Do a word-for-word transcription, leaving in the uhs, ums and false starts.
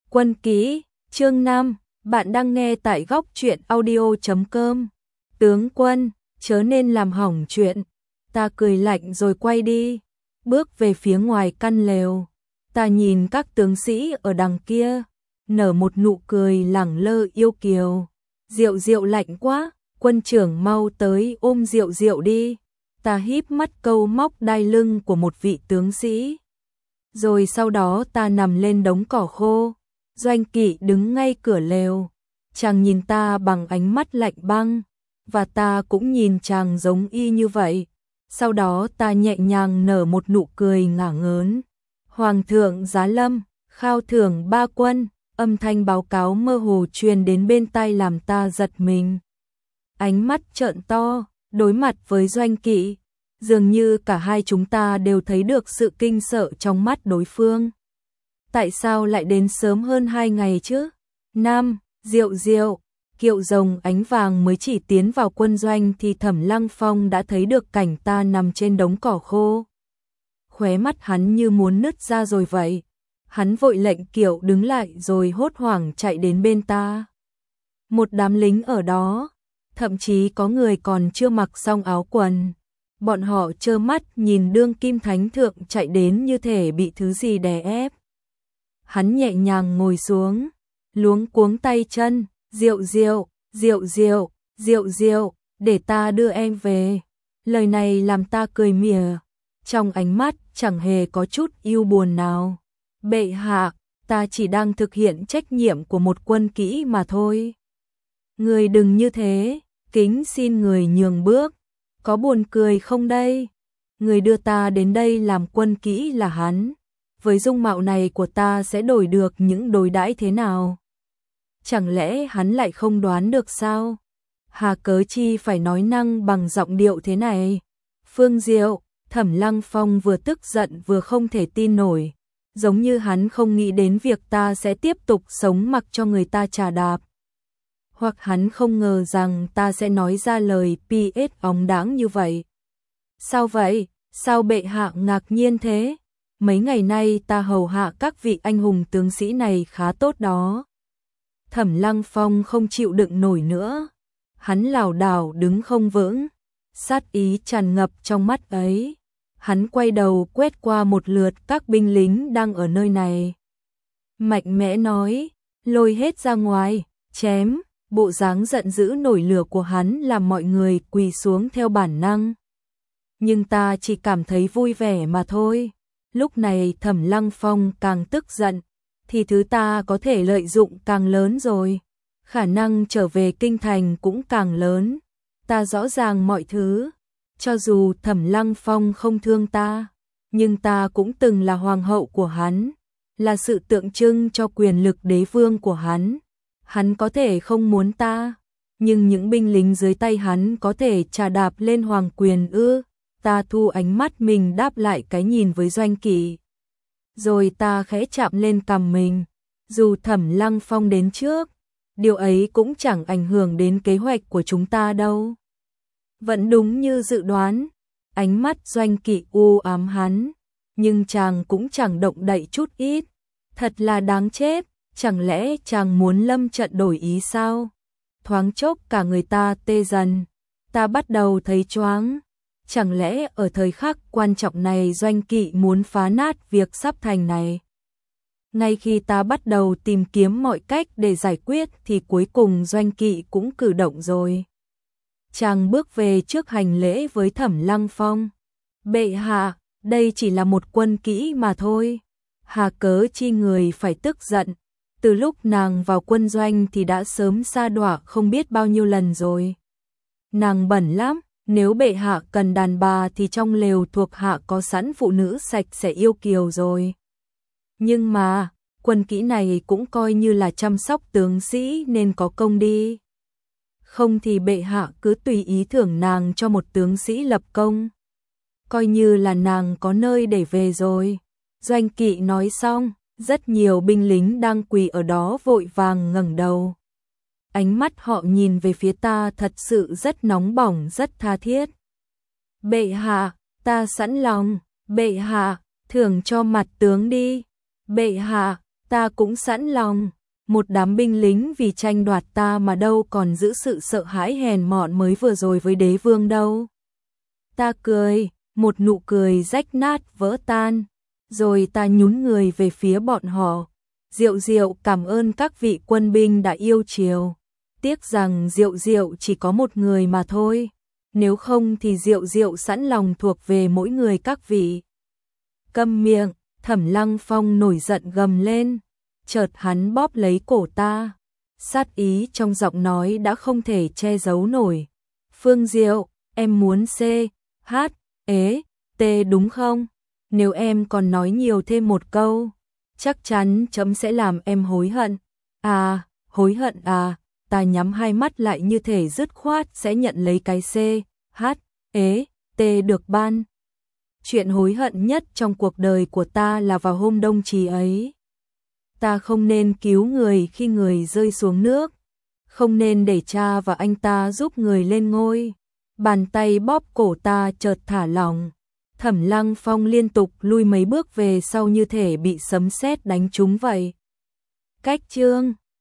Quân kỹ, chương năm, bạn đang nghe tại góc truyện audio chấm com. Tướng quân, chớ nên làm hỏng chuyện. Ta cười lạnh rồi quay đi, bước về phía ngoài căn lều. Ta nhìn các tướng sĩ ở đằng kia, nở một nụ cười lẳng lơ yêu kiều. Diệu Diệu lạnh quá, quân trưởng mau tới ôm Diệu Diệu đi. Ta híp mắt câu móc đai lưng của một vị tướng sĩ. Rồi sau đó ta nằm lên đống cỏ khô. Doanh Kỵ đứng ngay cửa lều, chàng nhìn ta bằng ánh mắt lạnh băng, và ta cũng nhìn chàng giống y như vậy. Sau đó ta nhẹ nhàng nở một nụ cười ngả ngớn. Hoàng thượng giá lâm, khao thưởng ba quân, âm thanh báo cáo mơ hồ truyền đến bên tai làm ta giật mình. Ánh mắt trợn to, đối mặt với Doanh Kỵ, dường như cả hai chúng ta đều thấy được sự kinh sợ trong mắt đối phương. Tại sao lại đến sớm hơn hai ngày chứ? Nam, Diệu Diệu, Kiệu Rồng Ánh Vàng mới chỉ tiến vào quân doanh thì Thẩm Lăng Phong đã thấy được cảnh ta nằm trên đống cỏ khô. Khóe mắt hắn như muốn nứt ra rồi vậy. Hắn vội lệnh Kiệu đứng lại rồi hốt hoảng chạy đến bên ta. Một đám lính ở đó, thậm chí có người còn chưa mặc xong áo quần. Bọn họ trơ mắt nhìn đương kim thánh thượng chạy đến như thể bị thứ gì đè ép. Hắn nhẹ nhàng ngồi xuống, luống cuống tay chân, Diệu Diệu, Diệu Diệu, Diệu Diệu, để ta đưa em về. Lời này làm ta cười mỉa, trong ánh mắt chẳng hề có chút yêu buồn nào. Bệ hạ, ta chỉ đang thực hiện trách nhiệm của một quân kỹ mà thôi. Người đừng như thế, kính xin người nhường bước. Có buồn cười không đây? Người đưa ta đến đây làm quân kỹ là hắn. Với dung mạo này của ta sẽ đổi được những đối đãi thế nào? Chẳng lẽ hắn lại không đoán được sao? Hà cớ chi phải nói năng bằng giọng điệu thế này? Phương Diệu, Thẩm Lăng Phong vừa tức giận vừa không thể tin nổi. Giống như hắn không nghĩ đến việc ta sẽ tiếp tục sống mặc cho người ta chà đạp. Hoặc hắn không ngờ rằng ta sẽ nói ra lời pê ét óng đáng như vậy. Sao vậy? Sao bệ hạ ngạc nhiên thế? Mấy ngày nay ta hầu hạ các vị anh hùng tướng sĩ này khá tốt đó. Thẩm Lăng Phong không chịu đựng nổi nữa. Hắn lảo đảo đứng không vững, sát ý tràn ngập trong mắt ấy. Hắn quay đầu quét qua một lượt các binh lính đang ở nơi này. Mạnh mẽ nói, lôi hết ra ngoài, chém. Bộ dáng giận dữ nổi lửa của hắn làm mọi người quỳ xuống theo bản năng. Nhưng ta chỉ cảm thấy vui vẻ mà thôi. Lúc này Thẩm Lăng Phong càng tức giận, thì thứ ta có thể lợi dụng càng lớn rồi. Khả năng trở về kinh thành cũng càng lớn. Ta rõ ràng mọi thứ. Cho dù Thẩm Lăng Phong không thương ta, nhưng ta cũng từng là hoàng hậu của hắn, là sự tượng trưng cho quyền lực đế vương của hắn. Hắn có thể không muốn ta, nhưng những binh lính dưới tay hắn có thể chà đạp lên hoàng quyền ư? Ta thu ánh mắt mình đáp lại cái nhìn với Doanh Kỵ. Rồi ta khẽ chạm lên cằm mình. Dù Thẩm Lăng Phong đến trước, điều ấy cũng chẳng ảnh hưởng đến kế hoạch của chúng ta đâu. Vẫn đúng như dự đoán, ánh mắt Doanh Kỵ u ám hắn, nhưng chàng cũng chẳng động đậy chút ít. Thật là đáng chết. Chẳng lẽ chàng muốn lâm trận đổi ý sao? Thoáng chốc cả người ta tê dần. Ta bắt đầu thấy choáng. Chẳng lẽ ở thời khắc quan trọng này Doanh Kỵ muốn phá nát việc sắp thành này? Ngay khi ta bắt đầu tìm kiếm mọi cách để giải quyết thì cuối cùng Doanh Kỵ cũng cử động rồi. Chàng bước về trước hành lễ với Thẩm Lăng Phong. Bệ hạ, đây chỉ là một quân kỹ mà thôi. Hà cớ chi người phải tức giận. Từ lúc nàng vào quân doanh thì đã sớm sa đọa không biết bao nhiêu lần rồi. Nàng bẩn lắm, nếu bệ hạ cần đàn bà thì trong lều thuộc hạ có sẵn phụ nữ sạch sẽ yêu kiều rồi. Nhưng mà, quân kỹ này cũng coi như là chăm sóc tướng sĩ nên có công đi. Không thì bệ hạ cứ tùy ý thưởng nàng cho một tướng sĩ lập công. Coi như là nàng có nơi để về rồi. Doanh Kỵ nói xong. Rất nhiều binh lính đang quỳ ở đó vội vàng ngẩng đầu. Ánh mắt họ nhìn về phía ta thật sự rất nóng bỏng, rất tha thiết. Bệ hạ, ta sẵn lòng. Bệ hạ, thưởng cho mặt tướng đi. Bệ hạ, Ta cũng sẵn lòng, một đám binh lính vì tranh đoạt ta mà đâu còn giữ sự sợ hãi hèn mọn mới vừa rồi với đế vương đâu. Ta cười, một nụ cười rách nát vỡ tan, rồi ta nhún người về phía bọn họ. Diệu Diệu cảm ơn các vị quân binh đã yêu chiều. Tiếc rằng Diệu Diệu chỉ có một người mà thôi. Nếu không thì Diệu Diệu sẵn lòng thuộc về mỗi người các vị. Câm miệng, Thẩm Lăng Phong nổi giận gầm lên. Chợt hắn bóp lấy cổ ta. Sát ý trong giọng nói đã không thể che giấu nổi. Phương Diệu, em muốn C, H, ế, T đúng không? Nếu em còn nói nhiều thêm một câu, chắc chắn chấm sẽ làm em hối hận. À, hối hận à, ta nhắm hai mắt lại như thể dứt khoát sẽ nhận lấy cái C, H, ế, T được ban. Chuyện hối hận nhất trong cuộc đời của ta là vào hôm đông trì ấy. Ta không nên cứu người khi người rơi xuống nước, không nên để cha và anh ta giúp người lên ngôi. Bàn tay bóp cổ ta chợt thả lỏng. Thẩm Lăng Phong liên tục lui mấy bước về sau như thể bị sấm sét đánh trúng vậy. Cách chương